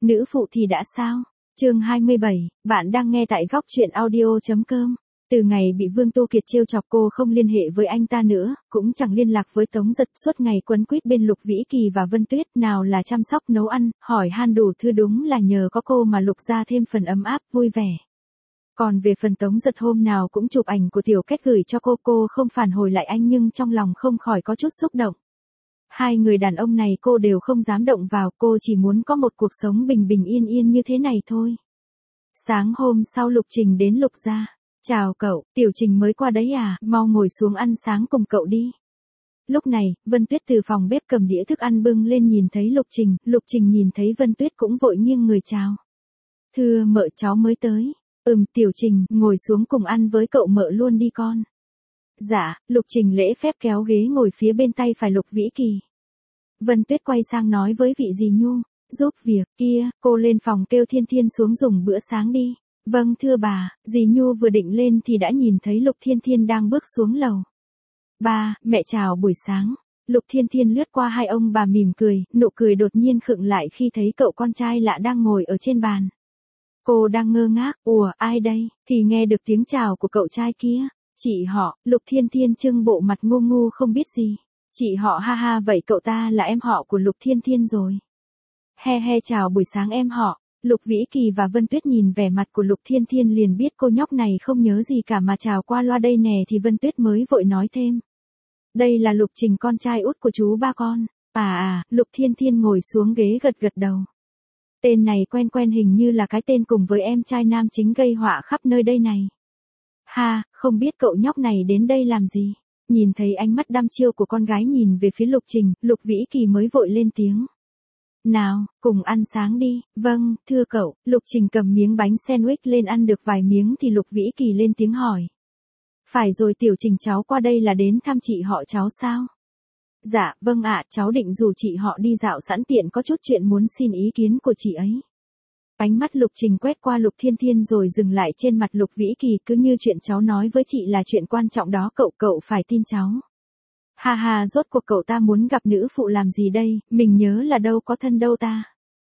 Nữ phụ thì đã sao? Chương 27, bạn đang nghe tại góc truyện audio.com. Từ ngày bị Vương Tô Kiệt trêu chọc cô không liên hệ với anh ta nữa, cũng chẳng liên lạc với Tống Giật, suốt ngày quấn quýt bên Lục Vĩ Kỳ và Vân Tuyết, nào là chăm sóc nấu ăn, hỏi han đủ thứ, đúng là nhờ có cô mà Lục gia thêm phần ấm áp, vui vẻ. Còn về phần Tống Giật, hôm nào cũng chụp ảnh của Tiểu Kết gửi cho cô không phản hồi lại anh nhưng trong lòng không khỏi có chút xúc động. Hai người đàn ông này cô đều không dám động vào, cô chỉ muốn có một cuộc sống bình bình yên yên như thế này thôi. Sáng hôm sau Lục Trình đến Lục gia. Chào cậu, Tiểu Trình mới qua đấy à, mau ngồi xuống ăn sáng cùng cậu đi. Lúc này, Vân Tuyết từ phòng bếp cầm đĩa thức ăn bưng lên, nhìn thấy Lục Trình nhìn thấy Vân Tuyết cũng vội nghiêng người chào. Thưa mợ, cháu mới tới. Tiểu Trình, ngồi xuống cùng ăn với cậu mợ luôn đi con. Dạ, Lục Trình lễ phép kéo ghế ngồi phía bên tay phải Lục Vĩ Kỳ. Vân Tuyết quay sang nói với vị dì Nhu, giúp việc kia, cô lên phòng kêu Thiên Thiên xuống dùng bữa sáng đi. Vâng thưa bà, dì Nhu vừa định lên thì đã nhìn thấy Lục Thiên Thiên đang bước xuống lầu. Ba, mẹ chào buổi sáng. Lục Thiên Thiên lướt qua hai ông bà mỉm cười, nụ cười đột nhiên khựng lại khi thấy cậu con trai lạ đang ngồi ở trên bàn. Cô đang ngơ ngác, ủa ai đây, thì nghe được tiếng chào của cậu trai kia. Chị họ. Lục Thiên Thiên trưng bộ mặt ngu ngu không biết gì. Chị họ, ha ha, vậy cậu ta là em họ của Lục Thiên Thiên rồi. He he, chào buổi sáng em họ. Lục Vĩ Kỳ và Vân Tuyết nhìn vẻ mặt của Lục Thiên Thiên liền biết cô nhóc này không nhớ gì cả mà chào qua loa đây nè, thì Vân Tuyết mới vội nói thêm. Đây là Lục Trình, con trai út của chú ba con. Lục Thiên Thiên ngồi xuống ghế gật gật đầu. Tên này quen quen, hình như là cái tên cùng với em trai nam chính gây họa khắp nơi đây này. Ha, không biết cậu nhóc này đến đây làm gì. Nhìn thấy ánh mắt đăm chiêu của con gái nhìn về phía Lục Trình, Lục Vĩ Kỳ mới vội lên tiếng. Nào, cùng ăn sáng đi. Vâng, thưa cậu. Lục Trình cầm miếng bánh sandwich lên ăn được vài miếng thì Lục Vĩ Kỳ lên tiếng hỏi. Phải rồi Tiểu Trình, cháu qua đây là đến thăm chị họ cháu sao? Dạ, vâng ạ, cháu định rủ chị họ đi dạo sẵn tiện có chút chuyện muốn xin ý kiến của chị ấy. Ánh mắt Lục Trình quét qua Lục Thiên Thiên rồi dừng lại trên mặt Lục Vĩ Kỳ, cứ như chuyện cháu nói với chị là chuyện quan trọng đó, cậu phải tin cháu. Ha ha, rốt cuộc cậu ta muốn gặp nữ phụ làm gì đây, mình nhớ là đâu có thân đâu ta.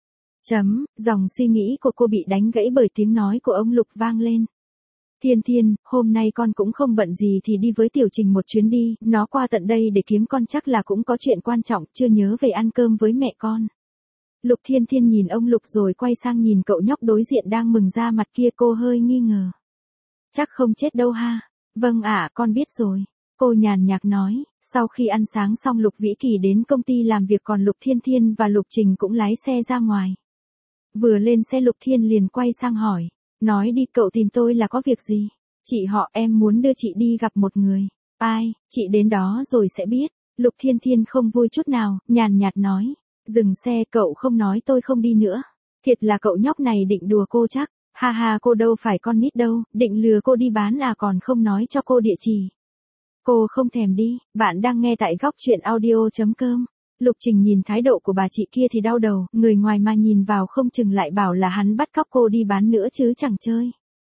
Dòng suy nghĩ của cô bị đánh gãy bởi tiếng nói của ông Lục vang lên. Thiên Thiên, hôm nay con cũng không bận gì thì đi với Tiểu Trình một chuyến đi, nó qua tận đây để kiếm con chắc là cũng có chuyện quan trọng, chưa nhớ về ăn cơm với mẹ con. Lục Thiên Thiên nhìn ông Lục rồi quay sang nhìn cậu nhóc đối diện đang mừng ra mặt kia, cô hơi nghi ngờ. Chắc không chết đâu ha. Vâng ạ, con biết rồi. Cô nhàn nhạt nói. Sau khi ăn sáng xong Lục Vĩ Kỳ đến công ty làm việc, còn Lục Thiên Thiên và Lục Trình cũng lái xe ra ngoài. Vừa lên xe Lục Thiên liền quay sang hỏi. Nói đi, cậu tìm tôi là có việc gì? Chị họ, em muốn đưa chị đi gặp một người. Ai, chị đến đó rồi sẽ biết. Lục Thiên Thiên không vui chút nào, nhàn nhạt nói. Dừng xe, cậu không nói tôi không đi nữa. Thiệt là cậu nhóc này định đùa cô chắc. Ha ha, cô đâu phải con nít đâu, định lừa cô đi bán à, còn không nói cho cô địa chỉ. Cô không thèm đi. Bạn đang nghe tại góc truyện audio.com. Lục Trình nhìn thái độ của bà chị kia thì đau đầu, người ngoài mà nhìn vào không chừng lại bảo là hắn bắt cóc cô đi bán nữa chứ chẳng chơi.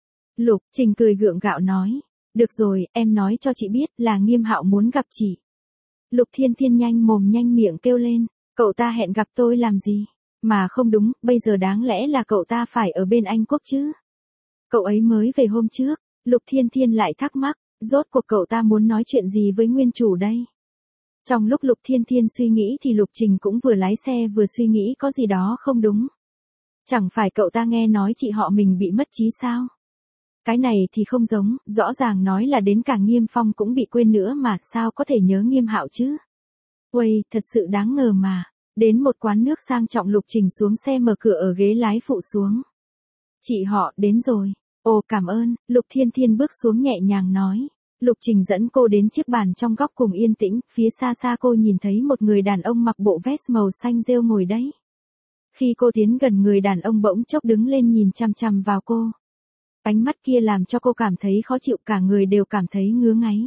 Lục Trình cười gượng gạo nói. Được rồi, em nói cho chị biết là Nghiêm Hạo muốn gặp chị. Lục Thiên Thiên nhanh mồm nhanh miệng kêu lên. Cậu ta hẹn gặp tôi làm gì? Mà không đúng, bây giờ đáng lẽ là cậu ta phải ở bên Anh Quốc chứ. Cậu ấy mới về hôm trước. Lục Thiên Thiên lại thắc mắc, rốt cuộc cậu ta muốn nói chuyện gì với nguyên chủ đây? Trong lúc Lục Thiên Thiên suy nghĩ thì Lục Trình cũng vừa lái xe vừa suy nghĩ có gì đó không đúng. Chẳng phải cậu ta nghe nói chị họ mình bị mất trí sao? Cái này thì không giống, rõ ràng nói là đến cả Nghiêm Phong cũng bị quên nữa mà, sao có thể nhớ Nghiêm Hạo chứ? Uầy, thật sự đáng ngờ mà. Đến một quán nước sang trọng, Lục Trình xuống xe mở cửa ở ghế lái phụ xuống. Chị họ đến rồi. Ồ cảm ơn, Lục Thiên Thiên bước xuống nhẹ nhàng nói. Lục Trình dẫn cô đến chiếc bàn trong góc cùng yên tĩnh, phía xa xa cô nhìn thấy một người đàn ông mặc bộ vest màu xanh rêu ngồi đấy. Khi cô tiến gần, người đàn ông bỗng chốc đứng lên nhìn chằm chằm vào cô. Ánh mắt kia làm cho cô cảm thấy khó chịu, cả người đều cảm thấy ngứa ngáy.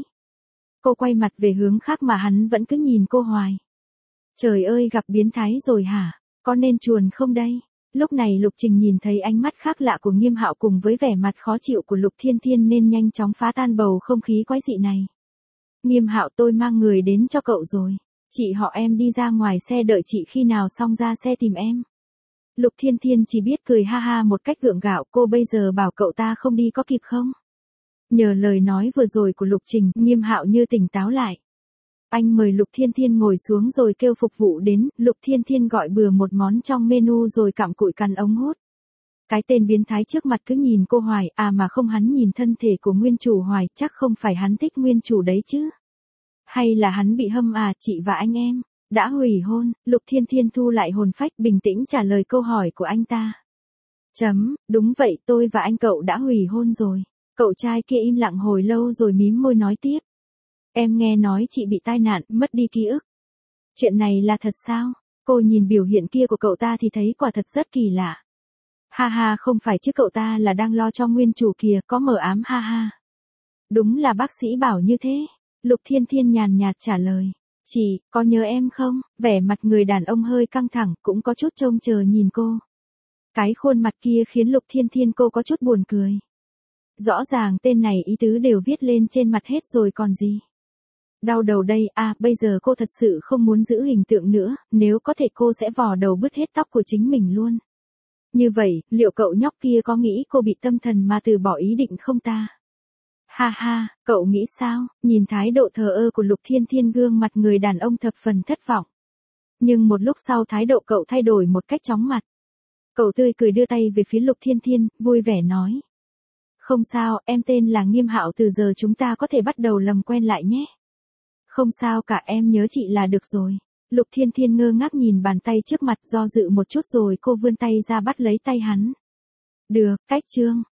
Cô quay mặt về hướng khác mà hắn vẫn cứ nhìn cô hoài. Trời ơi, gặp biến thái rồi hả? Có nên chuồn không đây? Lúc này Lục Trình nhìn thấy ánh mắt khác lạ của Nghiêm Hạo cùng với vẻ mặt khó chịu của Lục Thiên Thiên nên nhanh chóng phá tan bầu không khí quái dị này. Nghiêm Hạo, tôi mang người đến cho cậu rồi. Chị họ em đi ra ngoài xe đợi chị, khi nào xong ra xe tìm em. Lục Thiên Thiên chỉ biết cười ha ha một cách gượng gạo, cô bây giờ bảo cậu ta không đi có kịp không? Nhờ lời nói vừa rồi của Lục Trình, Nghiêm Hạo như tỉnh táo lại. Anh mời Lục Thiên Thiên ngồi xuống rồi kêu phục vụ đến, Lục Thiên Thiên gọi bừa một món trong menu rồi cặm cụi cắn ống hút. Cái tên biến thái trước mặt cứ nhìn cô hoài, mà không hắn nhìn thân thể của nguyên chủ hoài, chắc không phải hắn thích nguyên chủ đấy chứ. Hay là hắn bị hâm chị và anh em đã hủy hôn? Lục Thiên Thiên thu lại hồn phách, bình tĩnh trả lời câu hỏi của anh ta. Đúng vậy, tôi và anh cậu đã hủy hôn rồi. Cậu trai kia im lặng hồi lâu rồi mím môi nói tiếp. Em nghe nói chị bị tai nạn, mất đi ký ức. Chuyện này là thật sao? Cô nhìn biểu hiện kia của cậu ta thì thấy quả thật rất kỳ lạ. Ha ha, không phải chứ, cậu ta là đang lo cho nguyên chủ kìa, có mờ ám ha ha. Đúng là bác sĩ bảo như thế. Lục Thiên Thiên nhàn nhạt trả lời. Chị, có nhớ em không? Vẻ mặt người đàn ông hơi căng thẳng, cũng có chút trông chờ nhìn cô. Cái khuôn mặt kia khiến Lục Thiên Thiên cô có chút buồn cười. Rõ ràng tên này ý tứ đều viết lên trên mặt hết rồi còn gì. Đau đầu đây, bây giờ cô thật sự không muốn giữ hình tượng nữa, nếu có thể cô sẽ vò đầu bứt hết tóc của chính mình luôn. Như vậy, liệu cậu nhóc kia có nghĩ cô bị tâm thần mà từ bỏ ý định không ta? Ha ha, cậu nghĩ sao? Nhìn thái độ thờ ơ của Lục Thiên Thiên, gương mặt người đàn ông thập phần thất vọng. Nhưng một lúc sau thái độ cậu thay đổi một cách chóng mặt. Cậu tươi cười đưa tay về phía Lục Thiên Thiên, vui vẻ nói. Không sao, em tên là Nghiêm Hạo, từ giờ chúng ta có thể bắt đầu làm quen lại nhé. Không sao cả, em nhớ chị là được rồi. Lục Thiên Thiên ngơ ngác nhìn bàn tay trước mặt, do dự một chút rồi cô vươn tay ra bắt lấy tay hắn. Được, cách chương.